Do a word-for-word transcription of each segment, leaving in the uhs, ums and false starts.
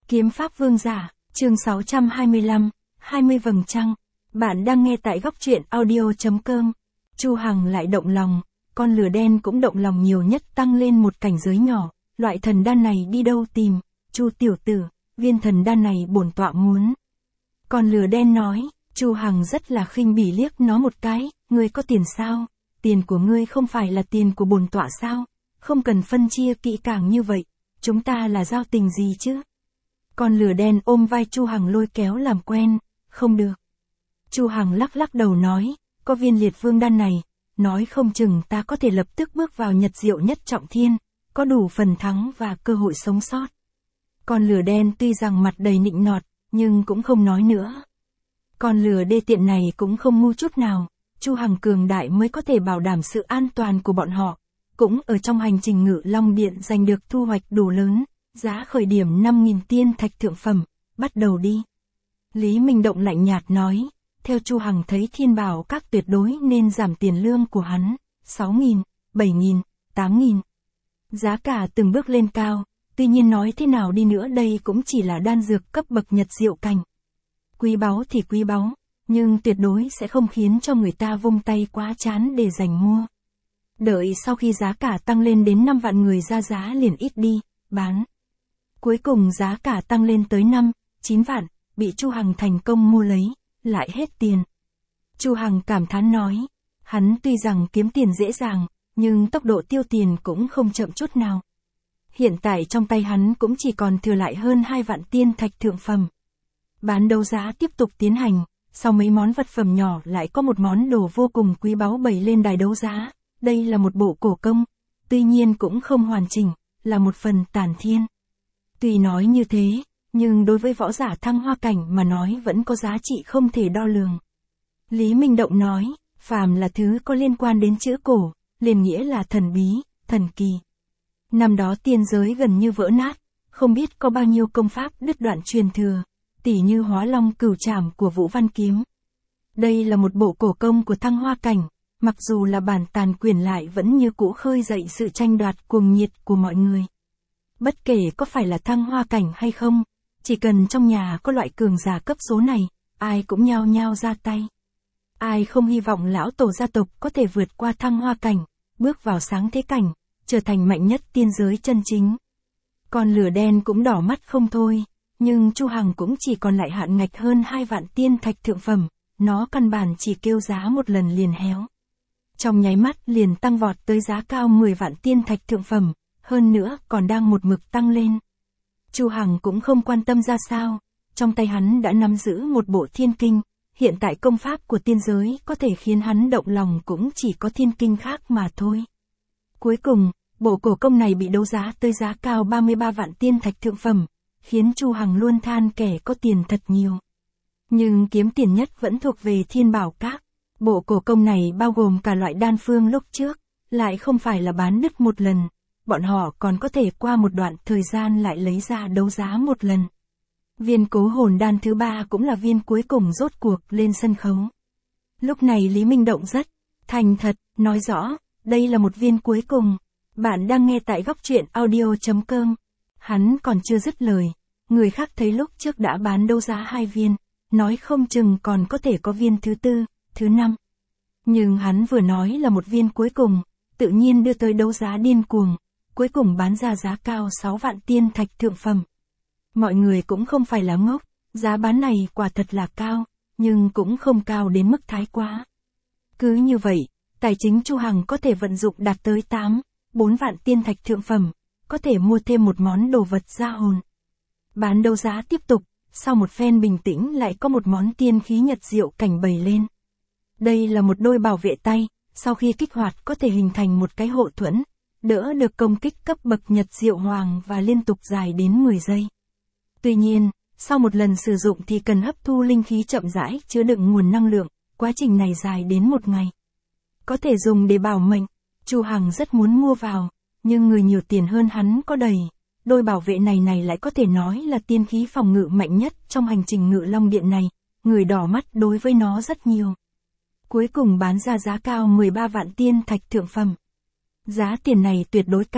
Kiếm pháp vương giả, chương sáu trăm hai mươi lăm, hai mươi vầng trăng. Bạn đang nghe tại góc truyện audio chấm com. Chu Hằng lại động lòng, con lửa đen cũng động lòng nhiều nhất, tăng lên một cảnh giới nhỏ. Loại thần đan này đi đâu tìm? Chu tiểu tử, viên thần đan này bổn tọa muốn. Con lửa đen nói. Chu Hằng rất là khinh bỉ liếc nó một cái, ngươi có tiền sao? Tiền của ngươi không phải là tiền của bổn tọa sao? Không cần phân chia kỹ càng như vậy, chúng ta là giao tình gì chứ? Con lửa đen ôm vai Chu Hằng lôi kéo làm quen, không được. Chu Hằng lắc lắc đầu nói, có viên liệt vương đan này, nói không chừng ta có thể lập tức bước vào nhật diệu nhất trọng thiên, có đủ phần thắng và cơ hội sống sót. Con lửa đen tuy rằng mặt đầy nịnh nọt, nhưng cũng không nói nữa. Con lửa đê tiện này cũng không ngu chút nào, Chu Hằng cường đại mới có thể bảo đảm sự an toàn của bọn họ, cũng ở trong hành trình Ngự Long Điện giành được thu hoạch đủ lớn, giá khởi điểm năm nghìn tiên thạch thượng phẩm, bắt đầu đi. Lý Minh Động lạnh nhạt nói, theo Chu Hằng thấy thiên bảo các tuyệt đối nên giảm tiền lương của hắn, sáu nghìn, bảy nghìn, tám nghìn. Giá cả từng bước lên cao, tuy nhiên nói thế nào đi nữa đây cũng chỉ là đan dược cấp bậc nhật diệu cảnh. Quý báu thì quý báu, nhưng tuyệt đối sẽ không khiến cho người ta vung tay quá chán để giành mua. Đợi sau khi giá cả tăng lên đến năm vạn người ra giá liền ít đi, bán. Cuối cùng giá cả tăng lên tới năm, chín vạn, bị Chu Hằng thành công mua lấy, lại hết tiền. Chu Hằng cảm thán nói, hắn tuy rằng kiếm tiền dễ dàng, nhưng tốc độ tiêu tiền cũng không chậm chút nào. Hiện tại trong tay hắn cũng chỉ còn thừa lại hơn hai vạn tiên thạch thượng phẩm. Bán đấu giá tiếp tục tiến hành, sau mấy món vật phẩm nhỏ lại có một món đồ vô cùng quý báu bày lên đài đấu giá. Đây là một bộ cổ công, tuy nhiên cũng không hoàn chỉnh, là một phần tản thiên. Tuy nói như thế, nhưng đối với võ giả thăng hoa cảnh mà nói vẫn có giá trị không thể đo lường. Lý Minh Động nói, phàm là thứ có liên quan đến chữ cổ, liền nghĩa là thần bí, thần kỳ. Năm đó tiên giới gần như vỡ nát, không biết có bao nhiêu công pháp đứt đoạn truyền thừa, tỉ như Hóa Long Cửu Trảm của Vũ Văn Kiếm. Đây là một bộ cổ công của thăng hoa cảnh, mặc dù là bản tàn quyền lại vẫn như cũ khơi dậy sự tranh đoạt cuồng nhiệt của mọi người. Bất kể có phải là thăng hoa cảnh hay không, chỉ cần trong nhà có loại cường giả cấp số này, ai cũng nhao nhao ra tay. Ai không hy vọng lão tổ gia tộc có thể vượt qua thăng hoa cảnh, bước vào sáng thế cảnh, trở thành mạnh nhất tiên giới chân chính. Con lửa đen cũng đỏ mắt không thôi, nhưng Chu Hằng cũng chỉ còn lại hạn ngạch hơn hai vạn tiên thạch thượng phẩm, nó căn bản chỉ kêu giá một lần liền héo. Trong nháy mắt liền tăng vọt tới giá cao mười vạn tiên thạch thượng phẩm, hơn nữa còn đang một mực tăng lên. Chu Hằng cũng không quan tâm ra sao, trong tay hắn đã nắm giữ một bộ thiên kinh, hiện tại công pháp của tiên giới có thể khiến hắn động lòng cũng chỉ có thiên kinh khác mà thôi. Cuối cùng, bộ cổ công này bị đấu giá tới giá cao ba mươi ba vạn tiên thạch thượng phẩm, khiến Chu Hằng luôn than kẻ có tiền thật nhiều. Nhưng kiếm tiền nhất vẫn thuộc về Thiên Bảo Các. Bộ cổ công này bao gồm cả loại đan phương lúc trước, lại không phải là bán đứt một lần, bọn họ còn có thể qua một đoạn thời gian lại lấy ra đấu giá một lần. Viên cố hồn đan thứ ba cũng là viên cuối cùng rốt cuộc lên sân khấu. Lúc này Lý Minh Động rất thành thật, nói rõ, đây là một viên cuối cùng. Bạn đang nghe tại góc truyện audio chấm com. Hắn còn chưa dứt lời, người khác thấy lúc trước đã bán đấu giá hai viên, nói không chừng còn có thể có viên thứ tư, thứ năm. Nhưng hắn vừa nói là một viên cuối cùng, tự nhiên đưa tới đấu giá điên cuồng, cuối cùng bán ra giá cao sáu vạn tiên thạch thượng phẩm. Mọi người cũng không phải là ngốc, giá bán này quả thật là cao, nhưng cũng không cao đến mức thái quá. Cứ như vậy, tài chính Chu Hằng có thể vận dụng đạt tới tám, bốn vạn tiên thạch thượng phẩm, có thể mua thêm một món đồ vật gia hồn. Bán đấu giá tiếp tục, sau một phen bình tĩnh lại có một món tiên khí nhật diệu cảnh bày lên. Đây là một đôi bảo vệ tay, sau khi kích hoạt có thể hình thành một cái hộ thuẫn, đỡ được công kích cấp bậc nhật diệu hoàng và liên tục dài đến mười giây. Tuy nhiên, sau một lần sử dụng thì cần hấp thu linh khí chậm rãi chứa đựng nguồn năng lượng, quá trình này dài đến một ngày. Có thể dùng để bảo mệnh, Chu Hằng rất muốn mua vào, nhưng người nhiều tiền hơn hắn có đầy. Đôi bảo vệ này này lại có thể nói là tiên khí phòng ngự mạnh nhất trong hành trình Ngự Long Điện này, người đỏ mắt đối với nó rất nhiều. Cuối cùng bán ra giá cao mười ba vạn tiên thạch thượng phẩm. Giá tiền này tuyệt đối cao,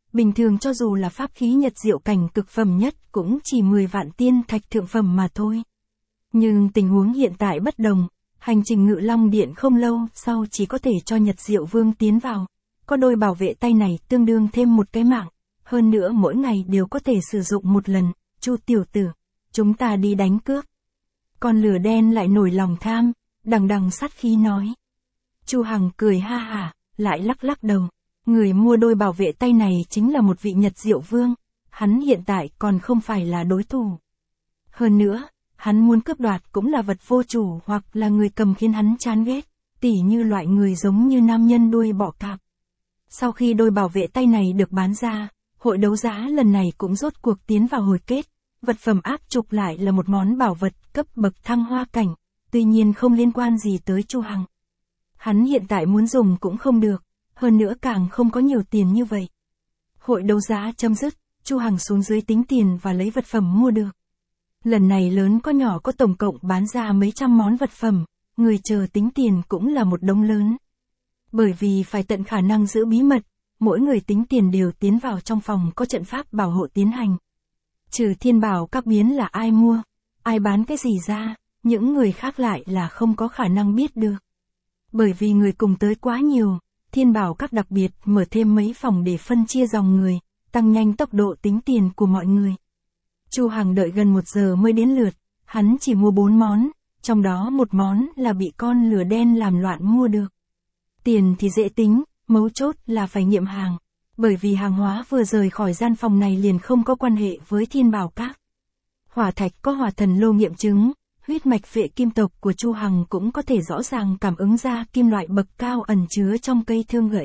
bình thường cho dù là pháp khí nhật diệu cảnh cực phẩm nhất cũng chỉ mười vạn tiên thạch thượng phẩm mà thôi. Nhưng tình huống hiện tại bất đồng, hành trình Ngự Long Điện không lâu sau chỉ có thể cho Nhật Diệu Vương tiến vào, có đôi bảo vệ tay này tương đương thêm một cái mạng, hơn nữa mỗi ngày đều có thể sử dụng một lần. Chu tiểu tử, chúng ta đi đánh cướp. Con lửa đen lại nổi lòng tham, đằng đằng sát khí nói. Chu Hằng cười ha hả, lại lắc lắc đầu. Người mua đôi bảo vệ tay này chính là một vị Nhật Diệu Vương, hắn hiện tại còn không phải là đối thủ. Hơn nữa, hắn muốn cướp đoạt cũng là vật vô chủ hoặc là người cầm khiến hắn chán ghét, tỉ như loại người giống như nam nhân đuôi bọ cạp. Sau khi đôi bảo vệ tay này được bán ra, hội đấu giá lần này cũng rốt cuộc tiến vào hồi kết, vật phẩm áp trục lại là một món bảo vật cấp bậc thăng hoa cảnh, tuy nhiên không liên quan gì tới Chu Hằng. Hắn hiện tại muốn dùng cũng không được, hơn nữa càng không có nhiều tiền như vậy. Hội đấu giá chấm dứt, Chu Hằng xuống dưới tính tiền và lấy vật phẩm mua được. Lần này lớn có nhỏ có tổng cộng bán ra mấy trăm món vật phẩm, người chờ tính tiền cũng là một đống lớn. Bởi vì phải tận khả năng giữ bí mật, mỗi người tính tiền đều tiến vào trong phòng có trận pháp bảo hộ tiến hành. Trừ thiên bảo các biến là ai mua, ai bán cái gì ra, những người khác lại là không có khả năng biết được. Bởi vì người cùng tới quá nhiều, thiên bảo các đặc biệt mở thêm mấy phòng để phân chia dòng người, tăng nhanh tốc độ tính tiền của mọi người. Chu Hằng đợi gần một giờ mới đến lượt, hắn chỉ mua bốn món, trong đó một món là bị con lửa đen làm loạn mua được. Tiền thì dễ tính, mấu chốt là phải nghiệm hàng, bởi vì hàng hóa vừa rời khỏi gian phòng này liền không có quan hệ với thiên bảo các. Hỏa thạch có hỏa thần lô nghiệm chứng, huyết mạch vệ kim tộc của Chu Hằng cũng có thể rõ ràng cảm ứng ra kim loại bậc cao ẩn chứa trong cây thương gãy.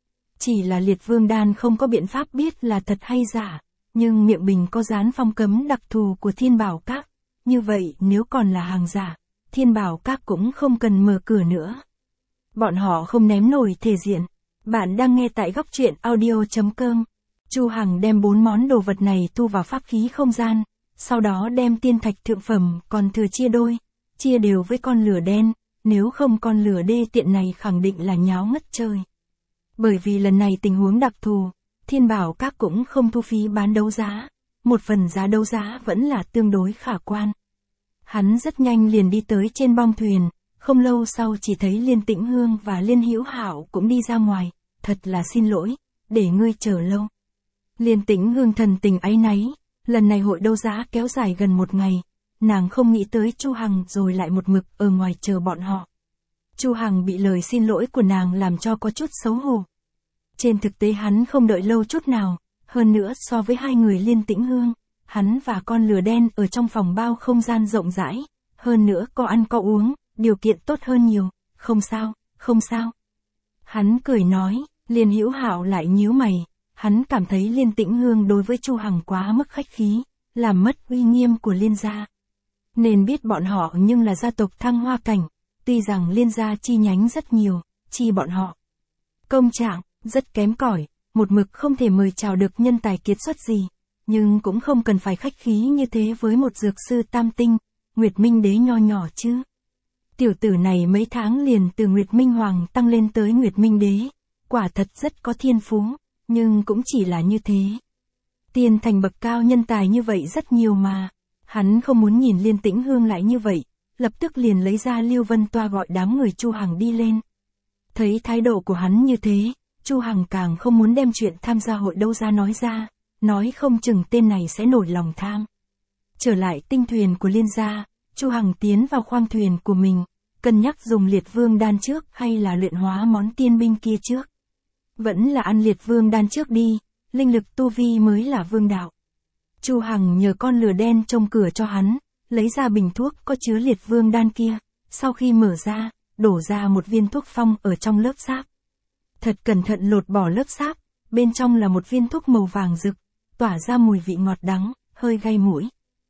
Chỉ là Liệt Vương đan không có biện pháp biết là thật hay giả, nhưng miệng bình có dán phong cấm đặc thù của thiên bảo các, như vậy nếu còn là hàng giả, thiên bảo các cũng không cần mở cửa nữa. Bọn họ không ném nổi thể diện. Bạn đang nghe tại góc truyện audio chấm com. Chu Hằng đem bốn món đồ vật này thu vào pháp khí không gian, sau đó đem tiên thạch thượng phẩm còn thừa chia đôi, chia đều với con lửa đen, nếu không con lửa đê tiện này khẳng định là nháo ngất trời. Bởi vì lần này tình huống đặc thù, thiên bảo các cũng không thu phí bán đấu giá, một phần giá đấu giá vẫn là tương đối khả quan. Hắn rất nhanh liền đi tới trên bong thuyền, không lâu sau chỉ thấy Liên Tĩnh Hương và Liên Hữu Hạo cũng đi ra ngoài, thật là xin lỗi, để ngươi chờ lâu. Liên Tĩnh Hương thần tình áy náy, lần này hội đấu giá kéo dài gần một ngày, nàng không nghĩ tới Chu Hằng rồi lại một mực ở ngoài chờ bọn họ. Chu Hằng bị lời xin lỗi của nàng làm cho có chút xấu hổ. Trên thực tế hắn không đợi lâu chút nào, hơn nữa so với hai người Liên Tĩnh Hương, hắn và con lửa đen ở trong phòng bao không gian rộng rãi, hơn nữa có ăn có uống, điều kiện tốt hơn nhiều, không sao, không sao. Hắn cười nói, Liên Hữu Hạo lại nhíu mày, hắn cảm thấy Liên Tĩnh Hương đối với Chu Hằng quá mức khách khí, làm mất uy nghiêm của Liên gia. Nên biết bọn họ nhưng là gia tộc thăng hoa cảnh, tuy rằng Liên gia chi nhánh rất nhiều, chi bọn họ công trạng rất kém cỏi, một mực không thể mời chào được nhân tài kiệt xuất gì, nhưng cũng không cần phải khách khí như thế với một dược sư tam tinh, Nguyệt Minh Đế nho nhỏ chứ. Tiểu tử này mấy tháng liền từ Nguyệt Minh Hoàng tăng lên tới Nguyệt Minh Đế, quả thật rất có thiên phú, nhưng cũng chỉ là như thế. Tiên thành bậc cao nhân tài như vậy rất nhiều mà, hắn không muốn nhìn Liên Tĩnh Hương lại như vậy, lập tức liền lấy ra Lưu Vân Toa gọi đám người Chu Hằng đi lên. Thấy thái độ của hắn như thế, Chu Hằng càng không muốn đem chuyện tham gia hội đấu giá nói ra, nói không chừng tên này sẽ nổi lòng tham. Trở lại tinh thuyền của Liên gia, Chu Hằng tiến vào khoang thuyền của mình, cân nhắc dùng Liệt Vương đan trước hay là luyện hóa món tiên binh kia trước. Vẫn là ăn Liệt Vương đan trước đi, linh lực tu vi mới là vương đạo. Chu Hằng nhờ con lửa đen trông cửa cho hắn, lấy ra bình thuốc có chứa Liệt Vương đan kia, sau khi mở ra, đổ ra một viên thuốc phong ở trong lớp sáp. Thật cẩn thận lột bỏ lớp sáp, bên trong là một viên thuốc màu vàng rực, tỏa ra mùi vị ngọt đắng, hơi gây mũi.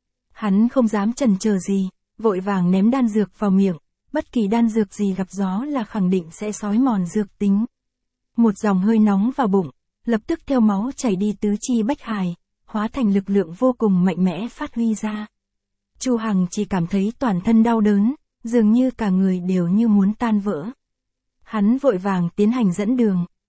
Hắn không dám chần chờ gì, vội vàng ném đan dược vào miệng, bất kỳ đan dược gì gặp gió là khẳng định sẽ xói mòn dược tính. Một dòng hơi nóng vào bụng, lập tức theo máu chảy đi tứ chi bách hải, hóa thành lực lượng vô cùng mạnh mẽ phát huy ra. Chu Hằng chỉ cảm thấy toàn thân đau đớn, dường như cả người đều như muốn tan vỡ. Hắn vội vàng tiến hành dẫn đường,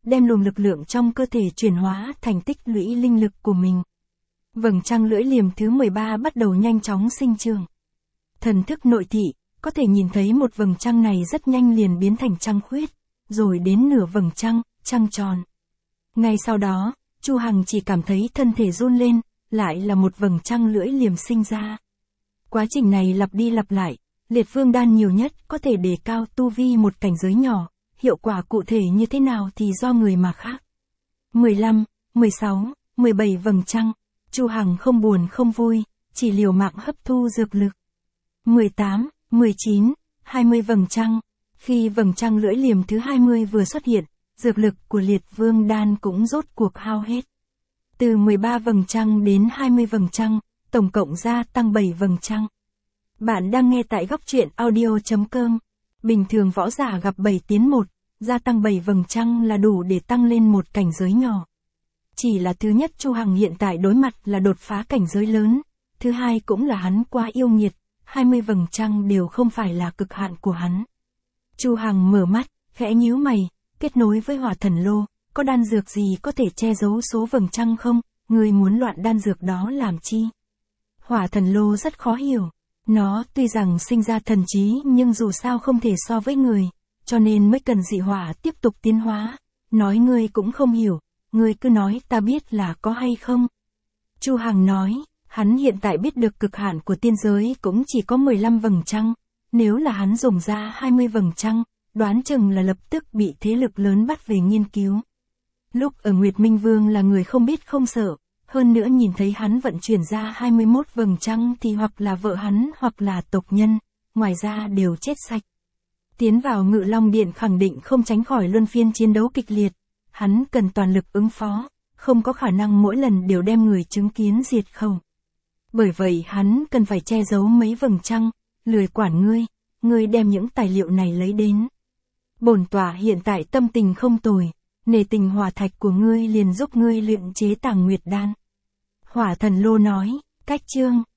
đem luồng lực lượng trong cơ thể chuyển hóa thành tích lũy linh lực của mình. Vầng trăng lưỡi liềm thứ mười ba bắt đầu nhanh chóng sinh trưởng. Thần thức nội thị, có thể nhìn thấy một vầng trăng này rất nhanh liền biến thành trăng khuyết, rồi đến nửa vầng trăng, trăng tròn. Ngay sau đó, Chu Hằng chỉ cảm thấy thân thể run lên, lại là một vầng trăng lưỡi liềm sinh ra. Quá trình này lặp đi lặp lại, liệt vương đan nhiều nhất có thể đề cao tu vi một cảnh giới nhỏ, hiệu quả cụ thể như thế nào thì do người mà khác. mười lăm, mười sáu, mười bảy vầng trăng, Chu Hằng không buồn không vui, chỉ liều mạng hấp thu dược lực. mười tám, mười chín, hai mươi vầng trăng, khi vầng trăng lưỡi liềm thứ hai mươi vừa xuất hiện, dược lực của liệt vương đan cũng rốt cuộc hao hết. Từ mười ba vầng trăng đến hai mươi vầng trăng, tổng cộng gia tăng bảy vầng trăng. Bạn đang nghe tại góc truyện audio chấm com. Bình thường võ giả gặp bảy tiến một, gia tăng bảy vầng trăng là đủ để tăng lên một cảnh giới nhỏ. Chỉ là thứ nhất Chu Hằng hiện tại đối mặt là đột phá cảnh giới lớn, thứ hai cũng là hắn quá yêu nghiệt, hai mươi vầng trăng đều không phải là cực hạn của hắn. Chu Hằng mở mắt, khẽ nhíu mày, kết nối với hỏa thần lô, có đan dược gì có thể che giấu số vầng trăng không, ngươi muốn loạn đan dược đó làm chi? Hỏa thần lô rất khó hiểu, nó tuy rằng sinh ra thần trí nhưng dù sao không thể so với người, cho nên mới cần dị hỏa tiếp tục tiến hóa, nói ngươi cũng không hiểu, ngươi cứ nói ta biết là có hay không? Chu Hằng nói, hắn hiện tại biết được cực hạn của tiên giới cũng chỉ có mười lăm vầng trăng, nếu là hắn dùng ra hai mươi vầng trăng, đoán chừng là lập tức bị thế lực lớn bắt về nghiên cứu. Lúc ở Nguyệt Minh Vương là người không biết không sợ, hơn nữa nhìn thấy hắn vận chuyển ra hai mươi mốt vầng trăng thì hoặc là vợ hắn hoặc là tộc nhân, ngoài ra đều chết sạch. Tiến vào Ngự Long Điện khẳng định không tránh khỏi luân phiên chiến đấu kịch liệt, hắn cần toàn lực ứng phó, không có khả năng mỗi lần đều đem người chứng kiến diệt khẩu. Bởi vậy hắn cần phải che giấu mấy vầng trăng, lười quản ngươi, ngươi đem những tài liệu này lấy đến. Bổn tọa hiện tại tâm tình không tồi, nề tình hỏa thạch của ngươi liền giúp ngươi luyện chế Tàng Nguyệt đan. Hỏa thần lô nói, cách chương.